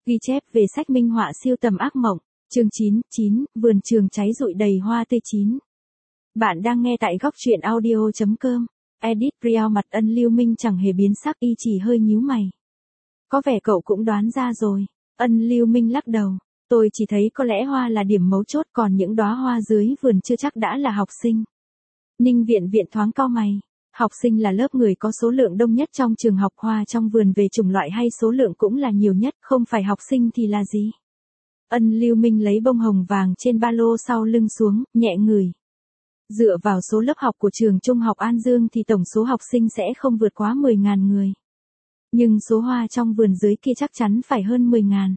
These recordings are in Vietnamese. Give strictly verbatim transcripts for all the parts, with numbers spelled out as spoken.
Ghi chép về sách minh họa siêu tầm ác mộng, chương chín, chín, vườn trường cháy rụi đầy hoa tươi chín. Bạn đang nghe tại góc truyện audio chấm com. Edit Real mặt Ân Lưu Minh chẳng hề biến sắc, y chỉ hơi nhíu mày. Có vẻ cậu cũng đoán ra rồi. Ân Lưu Minh lắc đầu. Tôi chỉ thấy có lẽ hoa là điểm mấu chốt, còn những đóa hoa dưới vườn chưa chắc đã là học sinh. Ninh Viện Viện thoáng cau mày. Học sinh là lớp người có số lượng đông nhất trong trường học, hoa trong vườn về chủng loại hay số lượng cũng là nhiều nhất, không phải học sinh thì là gì? Ân Lưu Minh lấy bông hồng vàng trên ba lô sau lưng xuống, nhẹ ngửi. Dựa vào số lớp học của trường trung học An Dương thì tổng số học sinh sẽ không vượt quá mười nghìn người. Nhưng số hoa trong vườn dưới kia chắc chắn phải hơn mười nghìn.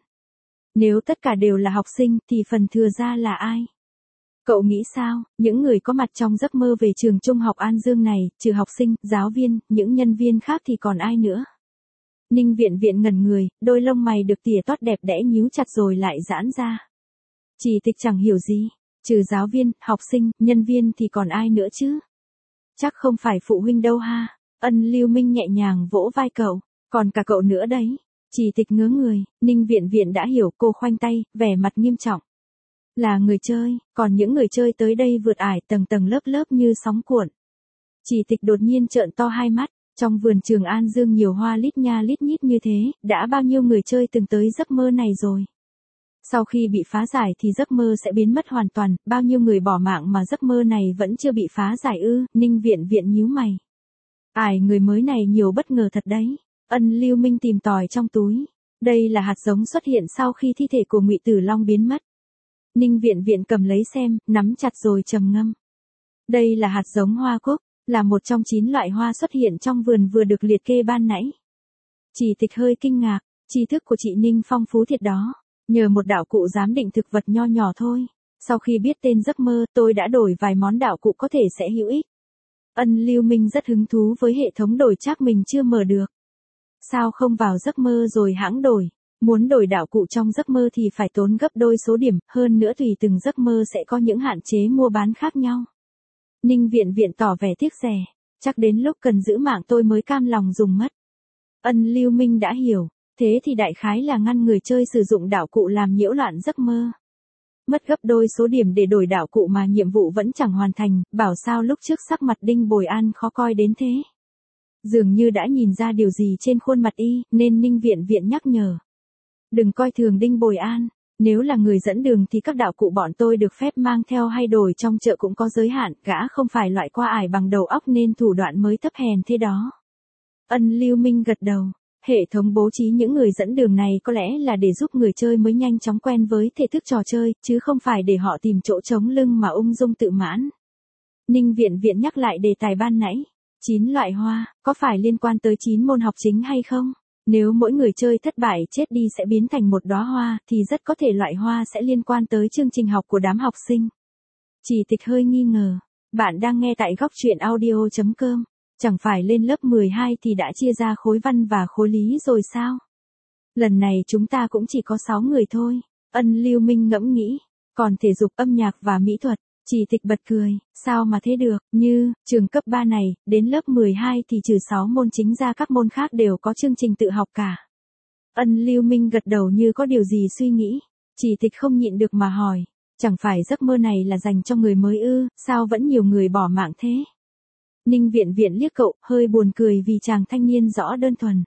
Nếu tất cả đều là học sinh thì phần thừa ra là ai? Cậu nghĩ sao, những người có mặt trong giấc mơ về trường trung học An Dương này, trừ học sinh, giáo viên, những nhân viên khác thì còn ai nữa? Ninh Viện Viện ngẩn người, đôi lông mày được tỉa tót đẹp đẽ nhíu chặt rồi lại giãn ra. Chỉ Tịch chẳng hiểu gì, trừ giáo viên, học sinh, nhân viên thì còn ai nữa chứ? Chắc không phải phụ huynh đâu ha. Ân Lưu Minh nhẹ nhàng vỗ vai cậu, còn cả cậu nữa đấy. Chỉ Tịch ngớ người, Ninh Viện Viện đã hiểu, cô khoanh tay, vẻ mặt nghiêm trọng. Là người chơi, còn những người chơi tới đây vượt ải tầng tầng lớp lớp như sóng cuộn. Chỉ Tịch đột nhiên trợn to hai mắt, trong vườn trường An Dương nhiều hoa lít nha lít nhít như thế, đã bao nhiêu người chơi từng tới giấc mơ này rồi. Sau khi bị phá giải thì giấc mơ sẽ biến mất hoàn toàn, bao nhiêu người bỏ mạng mà giấc mơ này vẫn chưa bị phá giải ư? Ninh Viện Viện nhíu mày. Ải người mới này nhiều bất ngờ thật đấy. Ân Lưu Minh tìm tòi trong túi. Đây là hạt giống xuất hiện sau khi thi thể của Ngụy Tử Long biến mất. Ninh Viện Viện cầm lấy xem, nắm chặt rồi trầm ngâm. Đây là hạt giống hoa cúc, là một trong chín loại hoa xuất hiện trong vườn vừa được liệt kê ban nãy. Chỉ Tịch hơi kinh ngạc, tri thức của chị Ninh phong phú thiệt đó. Nhờ một đạo cụ giám định thực vật nho nhỏ thôi. Sau khi biết tên giấc mơ, tôi đã đổi vài món đạo cụ có thể sẽ hữu ích. Ân Lưu Minh rất hứng thú với hệ thống đổi chắc mình chưa mở được. Sao không vào giấc mơ rồi hãng đổi? Muốn đổi đạo cụ trong giấc mơ thì phải tốn gấp đôi số điểm, hơn nữa tùy từng giấc mơ sẽ có những hạn chế mua bán khác nhau. Ninh Viện Viện tỏ vẻ tiếc rẻ, chắc đến lúc cần giữ mạng tôi mới cam lòng dùng mất. Ân Lưu Minh đã hiểu, thế thì đại khái là ngăn người chơi sử dụng đạo cụ làm nhiễu loạn giấc mơ. Mất gấp đôi số điểm để đổi đạo cụ mà nhiệm vụ vẫn chẳng hoàn thành, bảo sao lúc trước sắc mặt Đinh Bồi An khó coi đến thế. Dường như đã nhìn ra điều gì trên khuôn mặt y, nên Ninh Viện Viện nhắc nhở. Đừng coi thường Đinh Bồi An, nếu là người dẫn đường thì các đạo cụ bọn tôi được phép mang theo hay đổi trong chợ cũng có giới hạn, gã không phải loại qua ải bằng đầu óc nên thủ đoạn mới thấp hèn thế đó. Ân Lưu Minh gật đầu, hệ thống bố trí những người dẫn đường này có lẽ là để giúp người chơi mới nhanh chóng quen với thể thức trò chơi, chứ không phải để họ tìm chỗ trống lưng mà ung dung tự mãn. Ninh Viện Viện nhắc lại đề tài ban nãy, chín loại hoa, có phải liên quan tới chín môn học chính hay không? Nếu mỗi người chơi thất bại chết đi sẽ biến thành một đóa hoa, thì rất có thể loại hoa sẽ liên quan tới chương trình học của đám học sinh. Chỉ Tịch hơi nghi ngờ. Bạn đang nghe tại góc truyện audio chấm com. Chẳng phải lên lớp mười hai thì đã chia ra khối văn và khối lý rồi sao? Lần này chúng ta cũng chỉ có sáu người thôi. Ân Lưu Minh ngẫm nghĩ. Còn thể dục, âm nhạc và mỹ thuật. Chỉ Tịch bật cười, sao mà thế được, như, trường cấp ba này, đến lớp mười hai thì trừ sáu môn chính ra các môn khác đều có chương trình tự học cả. Ân Lưu Minh gật đầu như có điều gì suy nghĩ. Chỉ Tịch không nhịn được mà hỏi, chẳng phải giấc mơ này là dành cho người mới ư, sao vẫn nhiều người bỏ mạng thế? Ninh Viện Viện liếc cậu, hơi buồn cười vì chàng thanh niên rõ đơn thuần.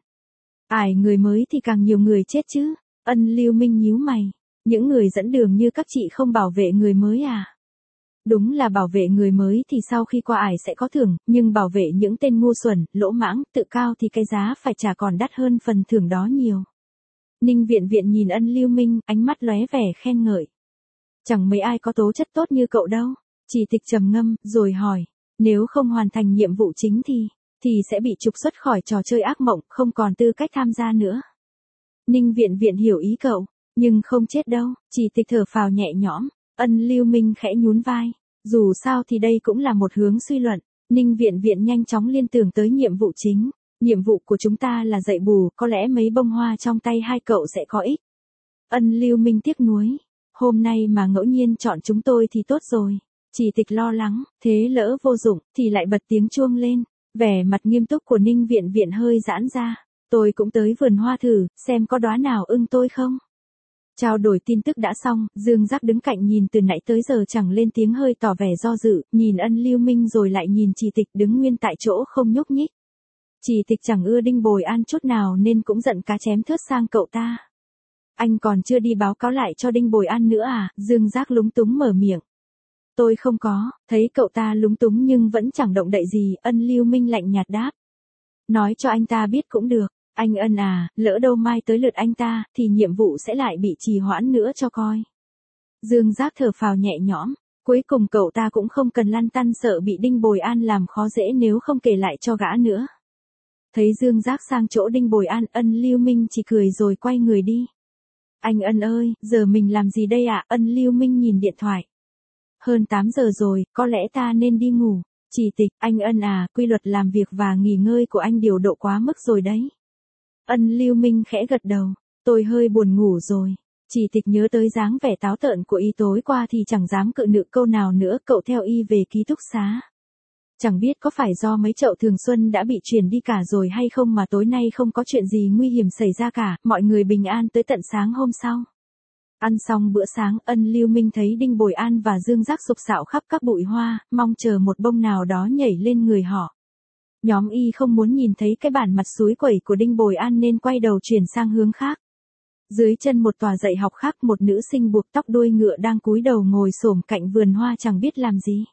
Ải người mới thì càng nhiều người chết chứ. Ân Lưu Minh nhíu mày, những người dẫn đường như các chị không bảo vệ người mới à? Đúng là bảo vệ người mới thì sau khi qua ải sẽ có thưởng, nhưng bảo vệ những tên ngu xuẩn, lỗ mãng, tự cao thì cái giá phải trả còn đắt hơn phần thưởng đó nhiều. Ninh Viện Viện nhìn Ân Lưu Minh, ánh mắt lóe vẻ khen ngợi. Chẳng mấy ai có tố chất tốt như cậu đâu. Chỉ Tịch trầm ngâm, rồi hỏi, nếu không hoàn thành nhiệm vụ chính thì, thì sẽ bị trục xuất khỏi trò chơi ác mộng, không còn tư cách tham gia nữa. Ninh Viện Viện hiểu ý cậu, nhưng không chết đâu. Chỉ Tịch thở phào nhẹ nhõm. Ân Lưu Minh khẽ nhún vai. Dù sao thì đây cũng là một hướng suy luận. Ninh Viện Viện nhanh chóng liên tưởng tới nhiệm vụ chính. Nhiệm vụ của chúng ta là dạy bù, có lẽ mấy bông hoa trong tay hai cậu sẽ có ích. Ân Lưu Minh tiếc nuối. Hôm nay mà ngẫu nhiên chọn chúng tôi thì tốt rồi. Chỉ Tịch lo lắng, thế lỡ vô dụng, thì lại bật tiếng chuông lên. Vẻ mặt nghiêm túc của Ninh Viện Viện hơi giãn ra. Tôi cũng tới vườn hoa thử, xem có đóa nào ưng tôi không. Trao đổi tin tức đã xong, Dương Giác đứng cạnh nhìn từ nãy tới giờ chẳng lên tiếng hơi tỏ vẻ do dự, nhìn Ân Lưu Minh rồi lại nhìn Chỉ Tịch đứng nguyên tại chỗ không nhúc nhích. Chỉ Tịch chẳng ưa Đinh Bồi An chút nào nên cũng giận cá chém thớt sang cậu ta. Anh còn chưa đi báo cáo lại cho Đinh Bồi An nữa à? Dương Giác lúng túng mở miệng. Tôi không có, thấy cậu ta lúng túng nhưng vẫn chẳng động đậy gì, Ân Lưu Minh lạnh nhạt đáp. Nói cho anh ta biết cũng được, anh Ân à, lỡ đâu mai tới lượt anh ta, thì nhiệm vụ sẽ lại bị trì hoãn nữa cho coi. Dương Giác thở phào nhẹ nhõm, cuối cùng cậu ta cũng không cần lăn tăn sợ bị Đinh Bồi An làm khó dễ nếu không kể lại cho gã nữa. Thấy Dương Giác sang chỗ Đinh Bồi An, Ân Lưu Minh chỉ cười rồi quay người đi. Anh Ân ơi, giờ mình làm gì đây ạ? À? Ân Lưu Minh nhìn điện thoại. Hơn tám giờ rồi, có lẽ ta nên đi ngủ. Chỉ Tịch, anh Ân à, quy luật làm việc và nghỉ ngơi của anh điều độ quá mức rồi đấy. Ân Lưu Minh khẽ gật đầu, tôi hơi buồn ngủ rồi. Chỉ Tịch nhớ tới dáng vẻ táo tợn của y tối qua thì chẳng dám cự nữ câu nào nữa, cậu theo y về ký túc xá. Chẳng biết có phải do mấy chậu thường xuân đã bị chuyển đi cả rồi hay không mà tối nay không có chuyện gì nguy hiểm xảy ra cả, mọi người bình an tới tận sáng hôm sau. Ăn xong bữa sáng, Ân Lưu Minh thấy Đinh Bồi An và Dương Giác sục sạo khắp các bụi hoa, mong chờ một bông nào đó nhảy lên người họ. Nhóm y không muốn nhìn thấy cái bản mặt suối quẩy của Đinh Bồi An nên quay đầu chuyển sang hướng khác. Dưới chân một tòa dạy học khác, một nữ sinh buộc tóc đuôi ngựa đang cúi đầu ngồi xổm cạnh vườn hoa chẳng biết làm gì.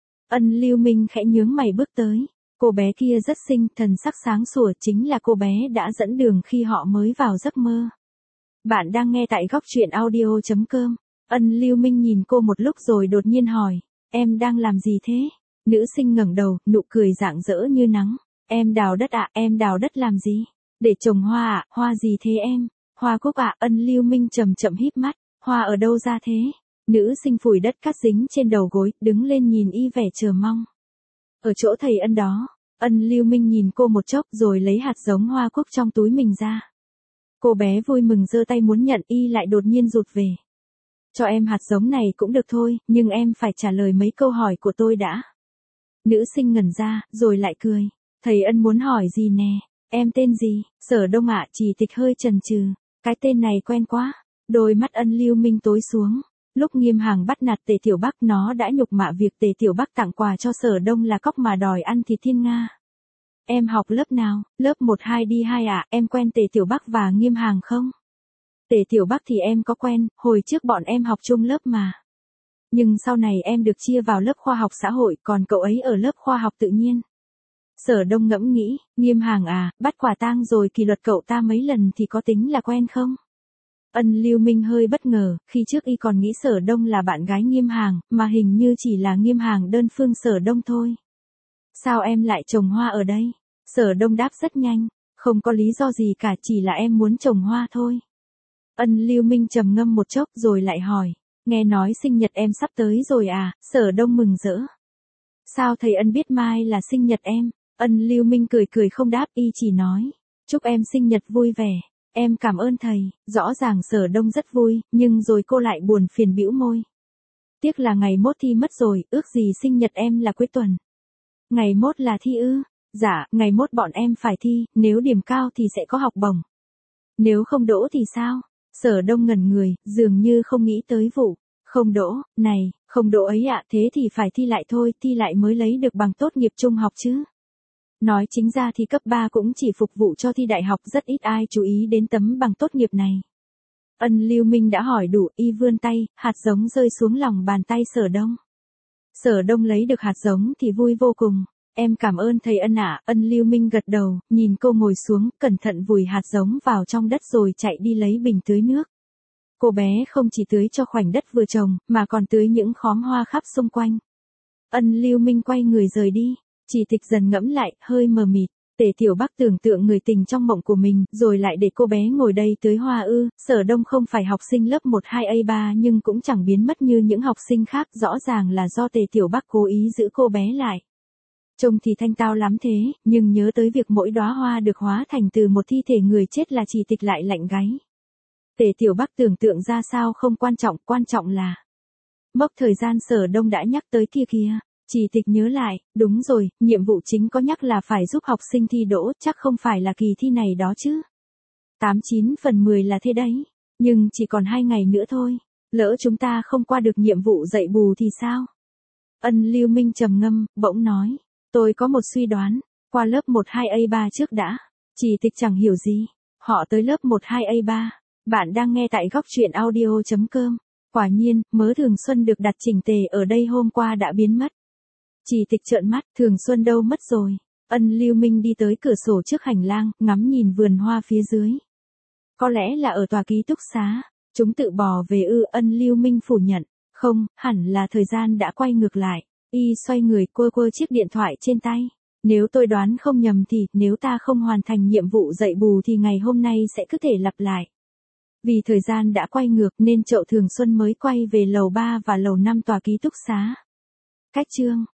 Ân Lưu Minh khẽ nhướng mày bước tới. Cô bé kia rất xinh, thần sắc sáng sủa, chính là cô bé đã dẫn đường khi họ mới vào giấc mơ. Bạn đang nghe tại góc truyện audio chấm com. Ân Lưu Minh nhìn cô một lúc rồi đột nhiên hỏi, em đang làm gì thế? Nữ sinh ngẩng đầu, nụ cười rạng rỡ như nắng. Em đào đất ạ, à, em đào đất làm gì? Để trồng hoa ạ, à, hoa gì thế em? Hoa cúc ạ, à? Ân Lưu Minh chậm chậm híp mắt, hoa ở đâu ra thế? Nữ sinh phủi đất cát dính trên đầu gối, đứng lên nhìn y vẻ chờ mong. Ở chỗ thầy Ân đó. Ân Lưu Minh nhìn cô một chốc rồi lấy hạt giống hoa cúc trong túi mình ra. Cô bé vui mừng giơ tay muốn nhận, y lại đột nhiên rụt về. Cho em hạt giống này cũng được thôi, nhưng em phải trả lời mấy câu hỏi của tôi đã. Nữ sinh ngẩn ra, rồi lại cười. Thầy Ân muốn hỏi gì nè? Em tên gì? Sở Đông ạ. Chỉ Tịch hơi chần chừ. Cái tên này quen quá. Đôi mắt Ân Lưu Minh tối xuống. Lúc Nghiêm Hàng bắt nạt Tề Tiểu Bắc, nó đã nhục mạ việc Tề Tiểu Bắc tặng quà cho Sở Đông là cóc mà đòi ăn thịt thiên nga. Em học lớp nào? Lớp một hai đi hai ạ. À? Em quen Tề Tiểu Bắc và Nghiêm Hàng không? Tề Tiểu Bắc thì em có quen, hồi trước bọn em học chung lớp mà. Nhưng sau này em được chia vào lớp khoa học xã hội, còn cậu ấy ở lớp khoa học tự nhiên. Sở Đông ngẫm nghĩ, Nghiêm Hàng à, bắt quả tang rồi kỷ luật cậu ta mấy lần thì có tính là quen không? Ân Lưu Minh hơi bất ngờ, khi trước y còn nghĩ Sở Đông là bạn gái Nghiêm Hàng, mà hình như chỉ là Nghiêm Hàng đơn phương Sở Đông thôi. Sao em lại trồng hoa ở đây? Sở Đông đáp rất nhanh, không có lý do gì cả, chỉ là em muốn trồng hoa thôi. Ân Lưu Minh trầm ngâm một chốc rồi lại hỏi, nghe nói sinh nhật em sắp tới rồi à? Sở Đông mừng rỡ. Sao thầy Ân biết mai là sinh nhật em? Ân Lưu Minh cười cười không đáp, y chỉ nói, chúc em sinh nhật vui vẻ. Em cảm ơn thầy. Rõ ràng Sở Đông rất vui, nhưng rồi cô lại buồn phiền bĩu môi. Tiếc là ngày mốt thi mất rồi, ước gì sinh nhật em là cuối tuần. Ngày mốt là thi ư? Dạ, ngày mốt bọn em phải thi, nếu điểm cao thì sẽ có học bổng. Nếu không đỗ thì sao? Sở Đông ngẩn người, dường như không nghĩ tới vụ. Không đỗ, này, không đỗ ấy ạ, à, thế thì phải thi lại thôi, thi lại mới lấy được bằng tốt nghiệp trung học chứ. Nói chính ra thì cấp ba cũng chỉ phục vụ cho thi đại học, rất ít ai chú ý đến tấm bằng tốt nghiệp này. Ân Lưu Minh đã hỏi đủ, y vươn tay, hạt giống rơi xuống lòng bàn tay Sở Đông. Sở Đông lấy được hạt giống thì vui vô cùng. Em cảm ơn thầy Ân ạ. Ân Lưu Minh gật đầu, nhìn cô ngồi xuống, cẩn thận vùi hạt giống vào trong đất rồi chạy đi lấy bình tưới nước. Cô bé không chỉ tưới cho khoảnh đất vừa trồng, mà còn tưới những khóm hoa khắp xung quanh. Ân Lưu Minh quay người rời đi. Chỉ Tịch dần ngẫm lại, hơi mờ mịt. Tề Tiểu Bắc tưởng tượng người tình trong mộng của mình, rồi lại để cô bé ngồi đây tưới hoa ư? Sở Đông không phải học sinh lớp một hai A ba nhưng cũng chẳng biến mất như những học sinh khác, rõ ràng là do Tề Tiểu Bắc cố ý giữ cô bé lại. Trông thì thanh tao lắm thế, nhưng nhớ tới việc mỗi đóa hoa được hóa thành từ một thi thể người chết là Chỉ Tịch lại lạnh gáy. Tề Tiểu Bắc tưởng tượng ra sao không quan trọng, quan trọng là mốc thời gian Sở Đông đã nhắc tới kia kìa. Chỉ Tịch nhớ lại, đúng rồi, nhiệm vụ chính có nhắc là phải giúp học sinh thi đỗ, chắc không phải là kỳ thi này đó chứ. tám chín phần mười là thế đấy. Nhưng chỉ còn hai ngày nữa thôi, lỡ chúng ta không qua được nhiệm vụ dạy bù thì sao? Ân Lưu Minh trầm ngâm, bỗng nói, tôi có một suy đoán, qua lớp một hai A ba trước đã. Chỉ Tịch chẳng hiểu gì, họ tới lớp một hai A ba. Bạn đang nghe tại góc truyện audio.com. Quả nhiên, mớ Thường Xuân được đặt chỉnh tề ở đây hôm qua đã biến mất. Chỉ Tịch trợn mắt, Thường Xuân đâu mất rồi? Ân Lưu Minh đi tới cửa sổ trước hành lang, ngắm nhìn vườn hoa phía dưới. Có lẽ là ở tòa ký túc xá, chúng tự bỏ về ư? Ân Lưu Minh phủ nhận, không, hẳn là thời gian đã quay ngược lại. Y xoay người quơ quơ chiếc điện thoại trên tay. Nếu tôi đoán không nhầm thì, nếu ta không hoàn thành nhiệm vụ dạy bù thì ngày hôm nay sẽ cứ thể lặp lại. Vì thời gian đã quay ngược nên Chậu Thường Xuân mới quay về lầu ba và lầu năm tòa ký túc xá. Cách chương